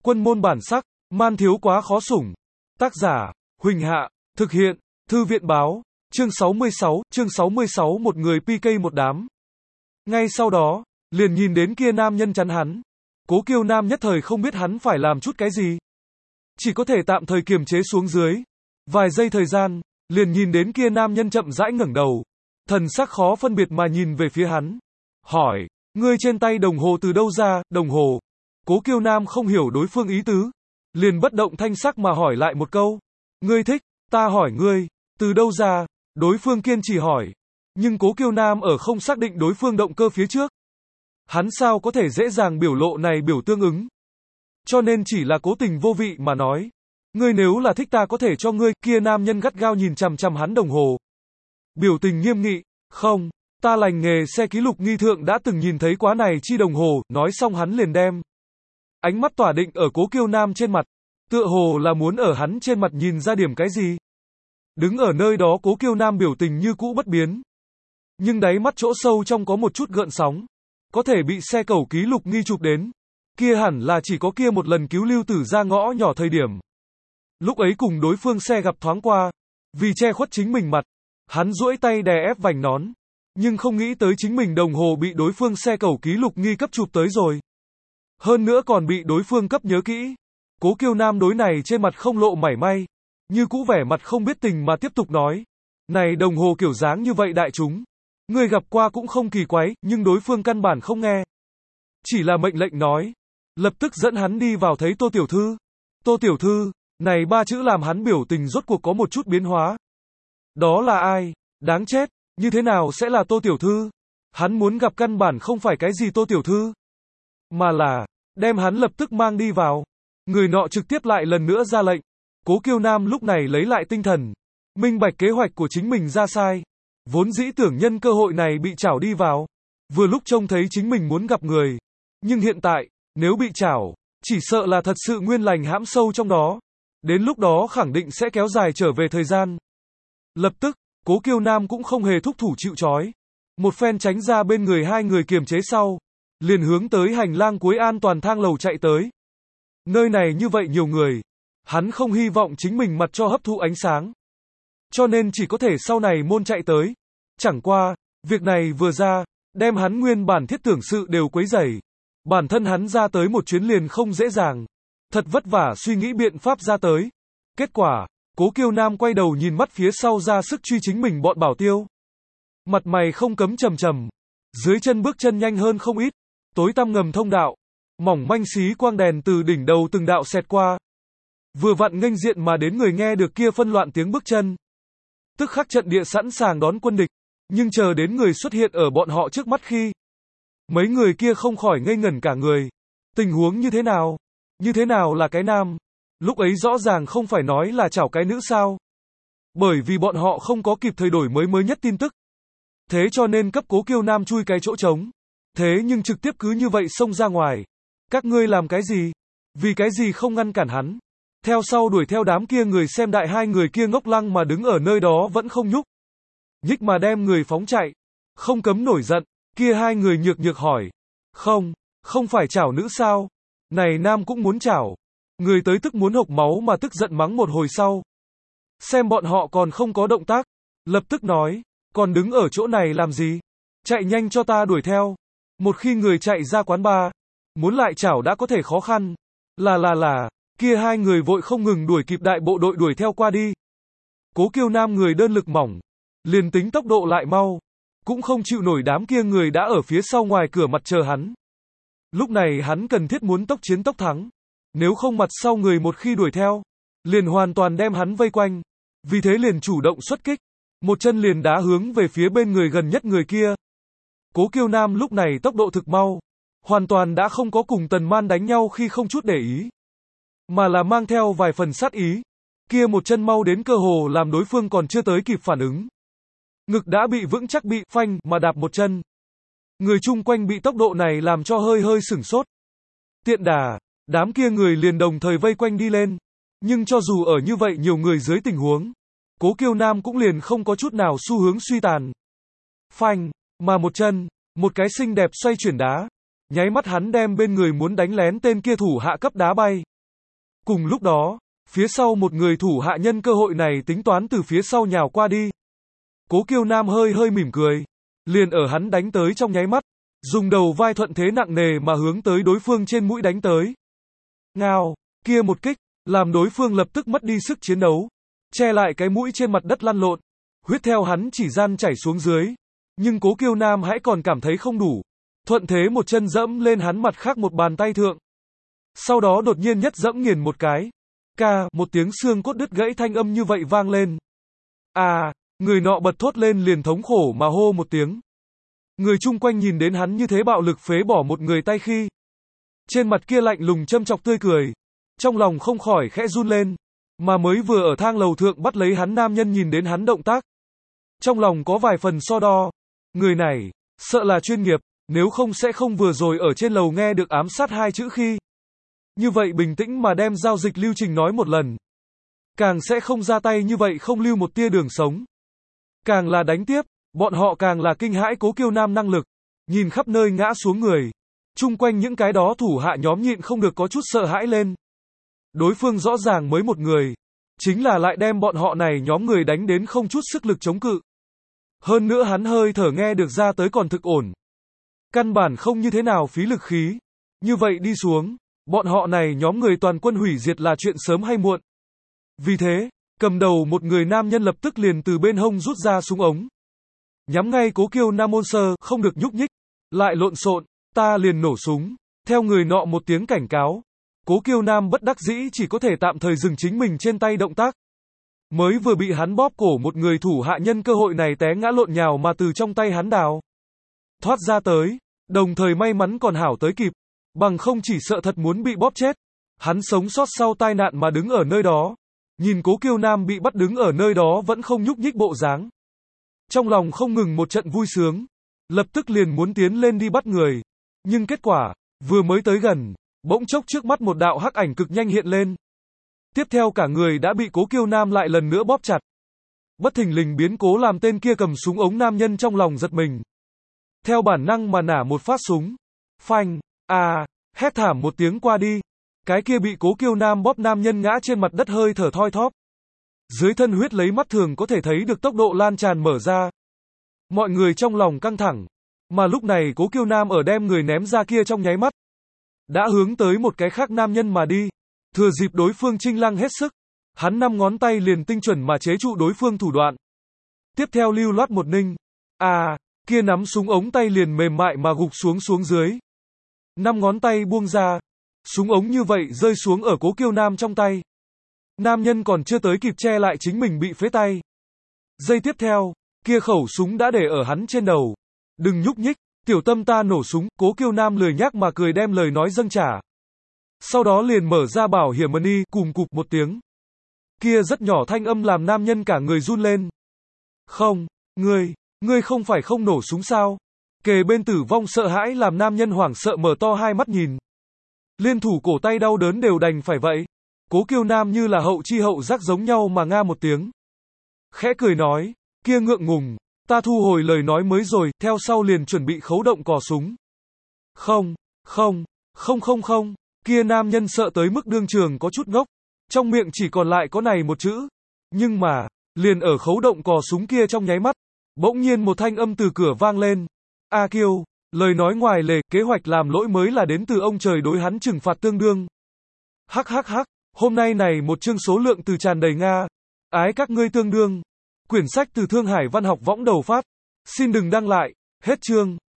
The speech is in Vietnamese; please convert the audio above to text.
Quân môn bản sắc, man thiếu quá khó sủng. Tác giả, Huỳnh Hạ, thực hiện, Thư viện báo, chương 66, một người PK một đám. Ngay sau đó, liền nhìn đến kia nam nhân chắn hắn. Cố Kiêu Nam nhất thời không biết hắn phải làm chút cái gì. Chỉ có thể tạm thời kiềm chế xuống dưới. Vài giây thời gian, liền nhìn đến kia nam nhân chậm rãi ngẩng đầu. Thần sắc khó phân biệt mà nhìn về phía hắn. Hỏi, ngươi trên tay đồng hồ từ đâu ra, đồng hồ? Cố Kiêu Nam không hiểu đối phương ý tứ. Liền bất động thanh sắc mà hỏi lại một câu. Ngươi thích, ta hỏi ngươi, từ đâu ra? Đối phương kiên trì hỏi. Nhưng Cố Kiêu Nam ở không xác định đối phương động cơ phía trước. Hắn sao có thể dễ dàng biểu lộ này biểu tương ứng. Cho nên chỉ là cố tình vô vị mà nói. Ngươi nếu là thích ta có thể cho ngươi, kia nam nhân gắt gao nhìn chằm chằm hắn đồng hồ. Biểu tình nghiêm nghị, không, ta lành nghề xe ký lục nghi thượng đã từng nhìn thấy quá này chi đồng hồ, nói xong hắn liền đem. Ánh mắt tỏa định ở Cố Kiêu Nam trên mặt, tựa hồ là muốn ở hắn trên mặt nhìn ra điểm cái gì. Đứng ở nơi đó Cố Kiêu Nam biểu tình như cũ bất biến. Nhưng đáy mắt chỗ sâu trong có một chút gợn sóng. Có thể bị xe cẩu ký lục nghi chụp đến. Kia hẳn là chỉ có kia một lần cứu Lưu Tử ra ngõ nhỏ thời điểm. Lúc ấy cùng đối phương xe gặp thoáng qua. Vì che khuất chính mình mặt. Hắn duỗi tay đè ép vành nón. Nhưng không nghĩ tới chính mình đồng hồ bị đối phương xe cẩu ký lục nghi cấp chụp tới rồi. Hơn nữa còn bị đối phương cấp nhớ kỹ. Cố Kiêu Nam đối này trên mặt không lộ mảy may. Như cũ vẻ mặt không biết tình mà tiếp tục nói. Này đồng hồ kiểu dáng như vậy đại chúng. Người gặp qua cũng không kỳ quái, nhưng đối phương căn bản không nghe. Chỉ là mệnh lệnh nói. Lập tức dẫn hắn đi vào thấy Tô Tiểu Thư. Tô Tiểu Thư, này ba chữ làm hắn biểu tình rốt cuộc có một chút biến hóa. Đó là ai? Đáng chết, như thế nào sẽ là Tô Tiểu Thư? Hắn muốn gặp căn bản không phải cái gì Tô Tiểu Thư. Mà là, đem hắn lập tức mang đi vào. Người nọ trực tiếp lại lần nữa ra lệnh. Cố Kiêu Nam lúc này lấy lại tinh thần. Minh bạch kế hoạch của chính mình ra sai. Vốn dĩ tưởng nhân cơ hội này bị trảo đi vào. Vừa lúc trông thấy chính mình muốn gặp người. Nhưng hiện tại, nếu bị trảo, chỉ sợ là thật sự nguyên lành hãm sâu trong đó. Đến lúc đó khẳng định sẽ kéo dài trở về thời gian. Lập tức, Cố Kiêu Nam cũng không hề thúc thủ chịu trói. Một phen tránh ra bên người hai người kiềm chế sau. Liền hướng tới hành lang cuối an toàn thang lầu chạy tới. Nơi này như vậy nhiều người. Hắn không hy vọng chính mình mặt cho hấp thụ ánh sáng. Cho nên chỉ có thể sau này môn chạy tới. Chẳng qua, việc này vừa ra, đem hắn nguyên bản thiết tưởng sự đều quấy rầy. Bản thân hắn ra tới một chuyến liền không dễ dàng. Thật vất vả suy nghĩ biện pháp ra tới. Kết quả, Cố Kiêu Nam quay đầu nhìn mắt phía sau ra sức truy chính mình bọn bảo tiêu. Mặt mày không cấm trầm trầm. Dưới chân bước chân nhanh hơn không ít. Tối tăm ngầm thông đạo. Mỏng manh xí quang đèn từ đỉnh đầu từng đạo xẹt qua. Vừa vặn nghênh diện mà đến người nghe được kia phân loạn tiếng bước chân. Tức khắc trận địa sẵn sàng đón quân địch. Nhưng chờ đến người xuất hiện ở bọn họ trước mắt khi. Mấy người kia không khỏi ngây ngẩn cả người. Tình huống như thế nào? Như thế nào là cái nam? Lúc ấy rõ ràng không phải nói là chảo cái nữ sao? Bởi vì bọn họ không có kịp thời đổi mới nhất tin tức. Thế cho nên cấp Cố Kiêu Nam chui cái chỗ trống. Thế nhưng trực tiếp cứ như vậy xông ra ngoài. Các ngươi làm cái gì? Vì cái gì không ngăn cản hắn? Theo sau đuổi theo đám kia người xem đại hai người kia ngốc lăng mà đứng ở nơi đó vẫn không nhúc. Nhích mà đem người phóng chạy. Không cấm nổi giận. Kia hai người nhược nhược hỏi. Không phải chảo nữ sao? Này nam cũng muốn chảo. Người tới tức muốn hộc máu mà tức giận mắng một hồi sau. Xem bọn họ còn không có động tác. Lập tức nói. Còn đứng ở chỗ này làm gì? Chạy nhanh cho ta đuổi theo. Một khi người chạy ra quán bar. Muốn lại chảo đã có thể khó khăn. Là. Kia hai người vội không ngừng đuổi kịp đại bộ đội đuổi theo qua đi. Cố Kiêu Nam người đơn lực mỏng. Liền tính tốc độ lại mau. Cũng không chịu nổi đám kia người đã ở phía sau ngoài cửa mặt chờ hắn. Lúc này hắn cần thiết muốn tốc chiến tốc thắng. Nếu không mặt sau người một khi đuổi theo. Liền hoàn toàn đem hắn vây quanh. Vì thế liền chủ động xuất kích. Một chân liền đá hướng về phía bên người gần nhất người kia. Cố Kiêu Nam lúc này tốc độ thực mau. Hoàn toàn đã không có cùng Tần Man đánh nhau khi không chút để ý. Mà là mang theo vài phần sát ý. Kia một chân mau đến cơ hồ làm đối phương còn chưa tới kịp phản ứng. Ngực đã bị vững chắc bị phanh mà đạp một chân. Người chung quanh bị tốc độ này làm cho hơi sửng sốt. Tiện đà, đám kia người liền đồng thời vây quanh đi lên. Nhưng cho dù ở như vậy nhiều người dưới tình huống, Cố Kiêu Nam cũng liền không có chút nào xu hướng suy tàn. Phanh, mà một chân, một cái xinh đẹp xoay chuyển đá. Nháy mắt hắn đem bên người muốn đánh lén tên kia thủ hạ cấp đá bay. Cùng lúc đó, phía sau một người thủ hạ nhân cơ hội này tính toán từ phía sau nhào qua đi. Cố Kiêu Nam hơi hơi mỉm cười, liền ở hắn đánh tới trong nháy mắt, dùng đầu vai thuận thế nặng nề mà hướng tới đối phương trên mũi đánh tới. Ngao, kia một kích, làm đối phương lập tức mất đi sức chiến đấu, che lại cái mũi trên mặt đất lăn lộn, huyết theo hắn chỉ gian chảy xuống dưới. Nhưng Cố Kiêu Nam hãy còn cảm thấy không đủ, thuận thế một chân dẫm lên hắn mặt khác một bàn tay thượng. Sau đó đột nhiên nhất dẫm nghiền một cái. Một tiếng xương cốt đứt gãy thanh âm như vậy vang lên. Người nọ bật thốt lên liền thống khổ mà hô một tiếng. Người chung quanh nhìn đến hắn như thế bạo lực phế bỏ một người tay khi. Trên mặt kia lạnh lùng châm chọc tươi cười. Trong lòng không khỏi khẽ run lên. Mà mới vừa ở thang lầu thượng bắt lấy hắn nam nhân nhìn đến hắn động tác. Trong lòng có vài phần so đo. Người này, sợ là chuyên nghiệp, nếu không sẽ không vừa rồi ở trên lầu nghe được ám sát hai chữ khi. Như vậy bình tĩnh mà đem giao dịch lưu trình nói một lần. Càng sẽ không ra tay như vậy không lưu một tia đường sống. Càng là đánh tiếp, bọn họ càng là kinh hãi Cố Kiêu Nam năng lực. Nhìn khắp nơi ngã xuống người. Chung quanh những cái đó thủ hạ nhóm nhịn không được có chút sợ hãi lên. Đối phương rõ ràng mới một người. Chính là lại đem bọn họ này nhóm người đánh đến không chút sức lực chống cự. Hơn nữa hắn hơi thở nghe được ra tới còn thực ổn. Căn bản không như thế nào phí lực khí. Như vậy đi xuống, bọn họ này nhóm người toàn quân hủy diệt là chuyện sớm hay muộn. Vì thế, cầm đầu một người nam nhân lập tức liền từ bên hông rút ra súng ống. Nhắm ngay Cố Kiêu Nam môn sơ, không được nhúc nhích. Lại lộn xộn, ta liền nổ súng. Theo người nọ một tiếng cảnh cáo. Cố Kiêu Nam bất đắc dĩ chỉ có thể tạm thời dừng chính mình trên tay động tác. Mới vừa bị hắn bóp cổ một người thủ hạ nhân cơ hội này té ngã lộn nhào mà từ trong tay hắn đào thoát ra tới, đồng thời may mắn còn hảo tới kịp, bằng không chỉ sợ thật muốn bị bóp chết. Hắn sống sót sau tai nạn mà đứng ở nơi đó, nhìn Cố Kiêu Nam bị bắt đứng ở nơi đó vẫn không nhúc nhích bộ dáng. Trong lòng không ngừng một trận vui sướng, lập tức liền muốn tiến lên đi bắt người. Nhưng kết quả, vừa mới tới gần, bỗng chốc trước mắt một đạo hắc ảnh cực nhanh hiện lên. Tiếp theo cả người đã bị Cố Kiêu Nam lại lần nữa bóp chặt. Bất thình lình biến cố làm tên kia cầm súng ống nam nhân trong lòng giật mình. Theo bản năng mà nả một phát súng. Phanh, hét thảm một tiếng qua đi. Cái kia bị Cố Kiêu Nam bóp nam nhân ngã trên mặt đất hơi thở thoi thóp. Dưới thân huyết lấy mắt thường có thể thấy được tốc độ lan tràn mở ra. Mọi người trong lòng căng thẳng. Mà lúc này Cố Kiêu Nam ở đem người ném ra kia trong nháy mắt. Đã hướng tới một cái khác nam nhân mà đi. Thừa dịp đối phương chinh lăng hết sức. Hắn 5 ngón tay liền tinh chuẩn mà chế trụ đối phương thủ đoạn. Tiếp theo lưu loát một ninh. Kia nắm súng ống tay liền mềm mại mà gục xuống dưới. 5 ngón tay buông ra. Súng ống như vậy rơi xuống ở Cố Kiêu Nam trong tay. Nam nhân còn chưa tới kịp che lại chính mình bị phế tay. Giây tiếp theo, kia khẩu súng đã để ở hắn trên đầu. Đừng nhúc nhích, tiểu tâm ta nổ súng. Cố Kiêu Nam lười nhác mà cười đem lời nói dâng trả. Sau đó liền mở ra bảo hiểm money, cùm cụp một tiếng. Kia rất nhỏ thanh âm làm nam nhân cả người run lên. Không, ngươi không phải không nổ súng sao? Kề bên tử vong sợ hãi làm nam nhân hoảng sợ mở to hai mắt nhìn. Liên thủ cổ tay đau đớn đều đành phải vậy. Cố Kiêu Nam như là hậu chi hậu giác giống nhau mà nga một tiếng. Khẽ cười nói, kia ngượng ngùng, ta thu hồi lời nói mới rồi, theo sau liền chuẩn bị khấu động cò súng. Không, kia nam nhân sợ tới mức đương trường có chút ngốc, trong miệng chỉ còn lại có này một chữ. Nhưng mà, liền ở khấu động cò súng kia trong nháy mắt, bỗng nhiên một thanh âm từ cửa vang lên. A Kiêu, lời nói ngoài lề, kế hoạch làm lỗi mới là đến từ ông trời đối hắn trừng phạt tương đương. Hắc, hôm nay này một chương số lượng từ tràn đầy Nga. Ái các ngươi tương đương. Quyển sách từ Thương Hải Văn học võng đầu phát. Xin đừng đăng lại. Hết chương.